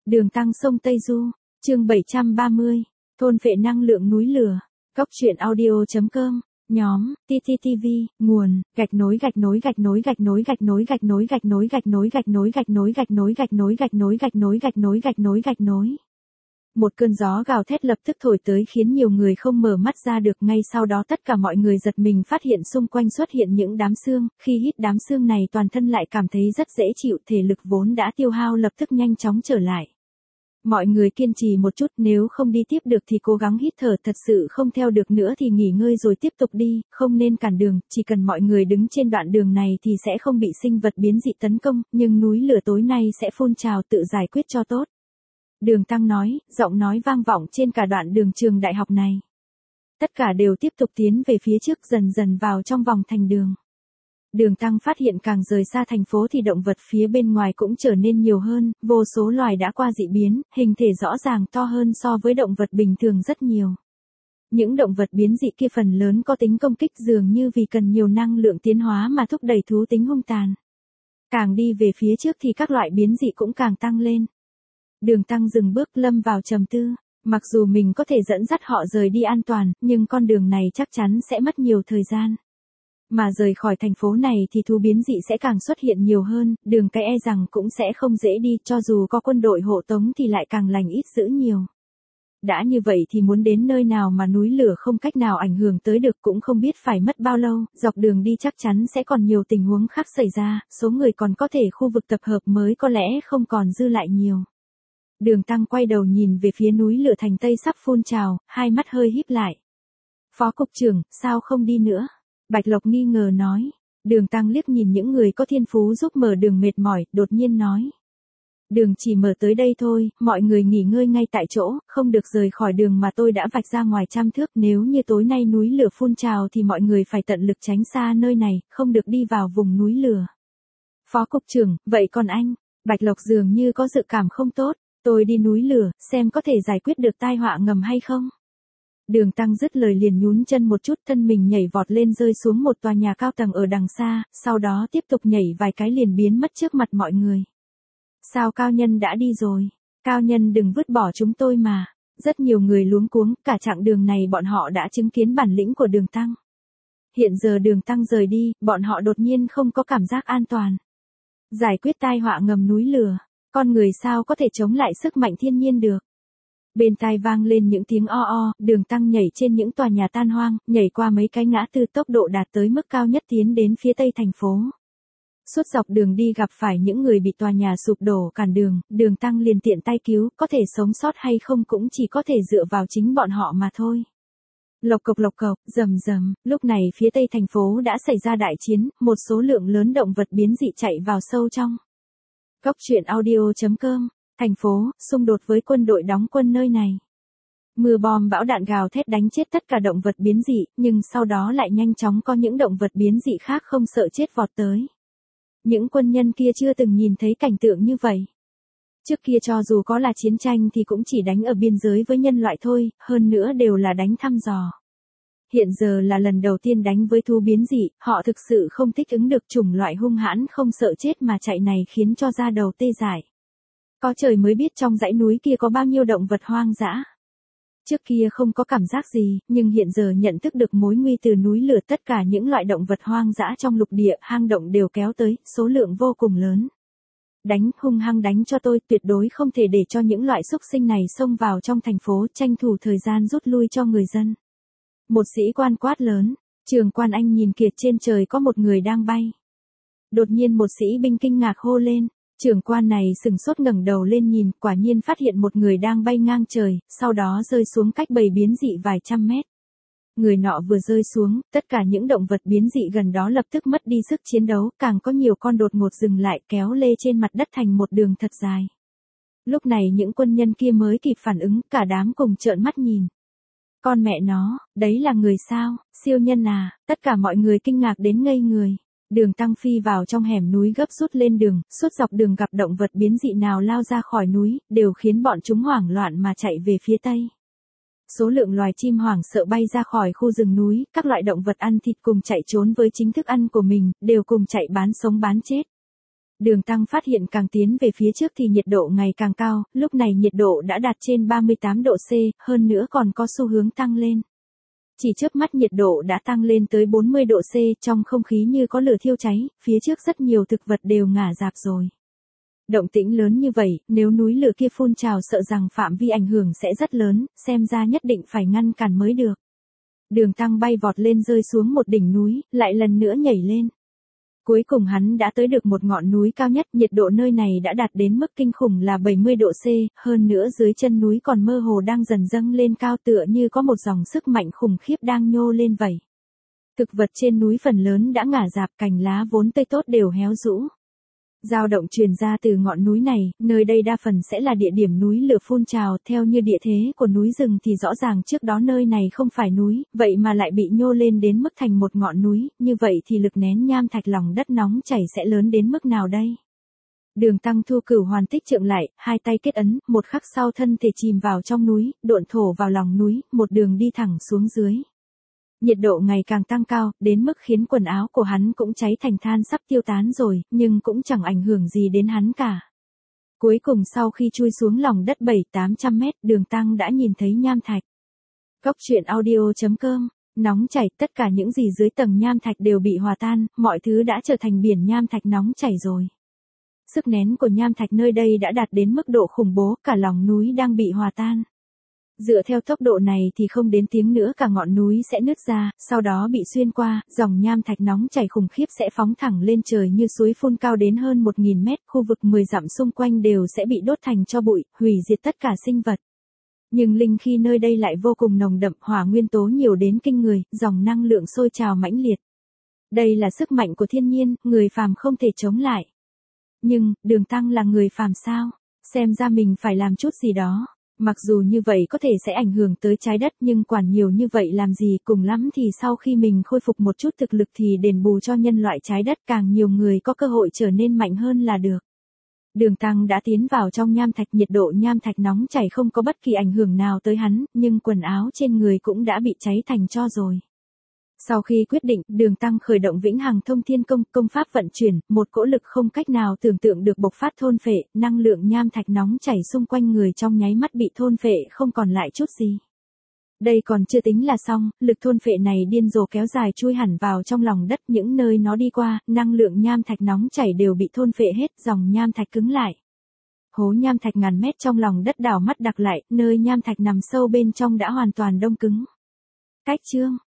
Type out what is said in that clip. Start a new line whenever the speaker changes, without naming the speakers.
Đường tăng sông Tây Du, chương 730, thôn phệ năng lượng núi lửa, Cốc truyện audio.com, nhóm, TTTV, nguồn, gạch nối. Một cơn gió gào thét lập tức thổi tới khiến nhiều người không mở mắt ra được, ngay sau đó tất cả mọi người giật mình phát hiện xung quanh xuất hiện những đám sương, khi hít đám sương này toàn thân lại cảm thấy rất dễ chịu, thể lực vốn đã tiêu hao lập tức nhanh chóng trở lại. Mọi người kiên trì một chút, nếu không đi tiếp được thì cố gắng hít thở, thật sự không theo được nữa thì nghỉ ngơi rồi tiếp tục đi, không nên cản đường, chỉ cần mọi người đứng trên đoạn đường này thì sẽ không bị sinh vật biến dị tấn công, nhưng núi lửa tối nay sẽ phun trào, tự giải quyết cho tốt. Đường Tăng nói, giọng nói vang vọng trên cả đoạn đường trường đại học này. Tất cả đều tiếp tục tiến về phía trước, dần dần vào trong vòng thành đường. Đường Tăng phát hiện càng rời xa thành phố thì động vật phía bên ngoài cũng trở nên nhiều hơn, vô số loài đã qua dị biến, hình thể rõ ràng to hơn so với động vật bình thường rất nhiều. Những động vật biến dị kia phần lớn có tính công kích, dường như vì cần nhiều năng lượng tiến hóa mà thúc đẩy thú tính hung tàn. Càng đi về phía trước thì các loại biến dị cũng càng tăng lên. Đường Tăng dừng bước, lâm vào trầm tư. Mặc dù mình có thể dẫn dắt họ rời đi an toàn, nhưng con đường này chắc chắn sẽ mất nhiều thời gian. Mà rời khỏi thành phố này thì thú biến dị sẽ càng xuất hiện nhiều hơn, đường cái e rằng cũng sẽ không dễ đi, cho dù có quân đội hộ tống thì lại càng lành ít dữ nhiều. Đã như vậy thì muốn đến nơi nào mà núi lửa không cách nào ảnh hưởng tới được cũng không biết phải mất bao lâu, dọc đường đi chắc chắn sẽ còn nhiều tình huống khác xảy ra, số người còn có thể khu vực tập hợp mới có lẽ không còn dư lại nhiều. Đường Tăng quay đầu nhìn về phía núi lửa thành Tây sắp phun trào, hai mắt hơi híp lại. Phó cục trưởng, sao không đi nữa? Bạch Lộc nghi ngờ nói. Đường Tăng liếc nhìn những người có thiên phú giúp mở đường mệt mỏi, đột nhiên nói. Đường chỉ mở tới đây thôi, mọi người nghỉ ngơi ngay tại chỗ, không được rời khỏi đường mà tôi đã vạch ra ngoài 100 thước. Nếu như tối nay núi lửa phun trào thì mọi người phải tận lực tránh xa nơi này, không được đi vào vùng núi lửa. Phó cục trưởng, vậy còn anh? Bạch Lộc dường như có dự cảm không tốt. Tôi đi núi lửa, xem có thể giải quyết được tai họa ngầm hay không? Đường Tăng dứt lời liền nhún chân một chút, thân mình nhảy vọt lên rơi xuống một tòa nhà cao tầng ở đằng xa, sau đó tiếp tục nhảy vài cái liền biến mất trước mặt mọi người. Sao cao nhân đã đi rồi? Cao nhân đừng vứt bỏ chúng tôi mà. Rất nhiều người luống cuống, cả chặng đường này bọn họ đã chứng kiến bản lĩnh của Đường Tăng. Hiện giờ Đường Tăng rời đi, bọn họ đột nhiên không có cảm giác an toàn. Giải quyết tai họa ngầm núi lửa. Con người sao có thể chống lại sức mạnh thiên nhiên được? Bên tai vang lên những tiếng o, Đường Tăng nhảy trên những tòa nhà tan hoang, nhảy qua mấy cái ngã tư, tốc độ đạt tới mức cao nhất tiến đến phía tây thành phố. Suốt dọc đường đi gặp phải những người bị tòa nhà sụp đổ cản đường, Đường Tăng liền tiện tay cứu, có thể sống sót hay không cũng chỉ có thể dựa vào chính bọn họ mà thôi. Lộc cộc, rầm rầm, lúc này phía tây thành phố đã xảy ra đại chiến, một số lượng lớn động vật biến dị chạy vào sâu trong. Cốc truyện audio.com, thành phố, xung đột với quân đội đóng quân nơi này. Mưa bom bão đạn gào thét đánh chết tất cả động vật biến dị, nhưng sau đó lại nhanh chóng có những động vật biến dị khác không sợ chết vọt tới. Những quân nhân kia chưa từng nhìn thấy cảnh tượng như vậy. Trước kia cho dù có là chiến tranh thì cũng chỉ đánh ở biên giới với nhân loại thôi, hơn nữa đều là đánh thăm dò. Hiện giờ là lần đầu tiên đánh với thú biến dị, họ thực sự không thích ứng được chủng loại hung hãn không sợ chết mà chạy này, khiến cho da đầu tê dại. Có trời mới biết trong dãy núi kia có bao nhiêu động vật hoang dã. Trước kia không có cảm giác gì, nhưng hiện giờ nhận thức được mối nguy từ núi lửa, tất cả những loại động vật hoang dã trong lục địa, hang động đều kéo tới, số lượng vô cùng lớn. Đánh, hung hăng đánh cho tôi, tuyệt đối không thể để cho những loại xúc sinh này xông vào trong thành phố, tranh thủ thời gian rút lui cho người dân. Một sĩ quan quát lớn. Trường Quan Anh nhìn kìa, trên trời có một người đang bay. Đột nhiên một sĩ binh kinh ngạc hô lên. Trưởng quan này sừng sốt ngẩng đầu lên nhìn, quả nhiên phát hiện một người đang bay ngang trời, sau đó rơi xuống cách bầy biến dị vài trăm mét. Người nọ vừa rơi xuống, tất cả những động vật biến dị gần đó lập tức mất đi sức chiến đấu, càng có nhiều con đột ngột dừng lại, kéo lê trên mặt đất thành một đường thật dài. Lúc này những quân nhân kia mới kịp phản ứng, cả đám cùng trợn mắt nhìn. Con mẹ nó, đấy là người sao, siêu nhân à, tất cả mọi người kinh ngạc đến ngây người. Đường Tăng phi vào trong hẻm núi gấp rút lên đường, suốt dọc đường gặp động vật biến dị nào lao ra khỏi núi, đều khiến bọn chúng hoảng loạn mà chạy về phía tây. Số lượng loài chim hoảng sợ bay ra khỏi khu rừng núi, các loại động vật ăn thịt cùng chạy trốn với chính thức ăn của mình, đều cùng chạy bán sống bán chết. Đường Tăng phát hiện càng tiến về phía trước thì nhiệt độ ngày càng cao, lúc này nhiệt độ đã đạt trên 38 độ C, hơn nữa còn có xu hướng tăng lên. Chỉ chớp mắt nhiệt độ đã tăng lên tới 40 độ C, trong không khí như có lửa thiêu cháy, phía trước rất nhiều thực vật đều ngả rạp rồi. Động tĩnh lớn như vậy, nếu núi lửa kia phun trào sợ rằng phạm vi ảnh hưởng sẽ rất lớn, xem ra nhất định phải ngăn cản mới được. Đường Tăng bay vọt lên rơi xuống một đỉnh núi, lại lần nữa nhảy lên. Cuối cùng hắn đã tới được một ngọn núi cao nhất, nhiệt độ nơi này đã đạt đến mức kinh khủng là 70 độ C, hơn nữa dưới chân núi còn mơ hồ đang dần dâng lên cao tựa như có một dòng sức mạnh khủng khiếp đang nhô lên vậy. Thực vật trên núi phần lớn đã ngả rạp, cành lá vốn tươi tốt đều héo rũ. Dao động truyền ra từ ngọn núi này, nơi đây đa phần sẽ là địa điểm núi lửa phun trào, theo như địa thế của núi rừng thì rõ ràng trước đó nơi này không phải núi, vậy mà lại bị nhô lên đến mức thành một ngọn núi, như vậy thì lực nén nham thạch lòng đất nóng chảy sẽ lớn đến mức nào đây? Đường Tăng thu cửu hoàn tích trượng lại, hai tay kết ấn, một khắc sau thân thể chìm vào trong núi, độn thổ vào lòng núi, một đường đi thẳng xuống dưới. Nhiệt độ ngày càng tăng cao, đến mức khiến quần áo của hắn cũng cháy thành than sắp tiêu tán rồi, nhưng cũng chẳng ảnh hưởng gì đến hắn cả. Cuối cùng sau khi chui xuống lòng đất 700-800 mét, Đường Tăng đã nhìn thấy nham thạch. Góc truyện audio.com, nóng chảy, tất cả những gì dưới tầng nham thạch đều bị hòa tan, mọi thứ đã trở thành biển nham thạch nóng chảy rồi. Sức nén của nham thạch nơi đây đã đạt đến mức độ khủng bố, cả lòng núi đang bị hòa tan. Dựa theo tốc độ này thì không đến tiếng nữa cả ngọn núi sẽ nứt ra, sau đó bị xuyên qua, dòng nham thạch nóng chảy khủng khiếp sẽ phóng thẳng lên trời như suối phun cao đến hơn 1000 mét, khu vực 10 dặm xung quanh đều sẽ bị đốt thành tro bụi, hủy diệt tất cả sinh vật. Nhưng linh khí nơi đây lại vô cùng nồng đậm, hỏa nguyên tố nhiều đến kinh người, dòng năng lượng sôi trào mãnh liệt. Đây là sức mạnh của thiên nhiên, người phàm không thể chống lại. Nhưng, Đường Tăng là người phàm sao? Xem ra mình phải làm chút gì đó. Mặc dù như vậy có thể sẽ ảnh hưởng tới trái đất nhưng quản nhiều như vậy làm gì, cùng lắm thì sau khi mình khôi phục một chút thực lực thì đền bù cho nhân loại trái đất, càng nhiều người có cơ hội trở nên mạnh hơn là được. Đường Tăng đã tiến vào trong nham thạch, nhiệt độ nham thạch nóng chảy không có bất kỳ ảnh hưởng nào tới hắn, nhưng quần áo trên người cũng đã bị cháy thành tro rồi. Sau khi quyết định, Đường Tăng khởi động Vĩnh Hằng Thông Thiên Công, công pháp vận chuyển, một cỗ lực không cách nào tưởng tượng được bộc phát thôn phệ, năng lượng nham thạch nóng chảy xung quanh người trong nháy mắt bị thôn phệ không còn lại chút gì. Đây còn chưa tính là xong, lực thôn phệ này điên rồ kéo dài chui hẳn vào trong lòng đất, những nơi nó đi qua, năng lượng nham thạch nóng chảy đều bị thôn phệ hết, dòng nham thạch cứng lại. Hố nham thạch ngàn mét trong lòng đất đảo mắt đặc lại, nơi nham thạch nằm sâu bên trong đã hoàn toàn đông cứng. Cách chương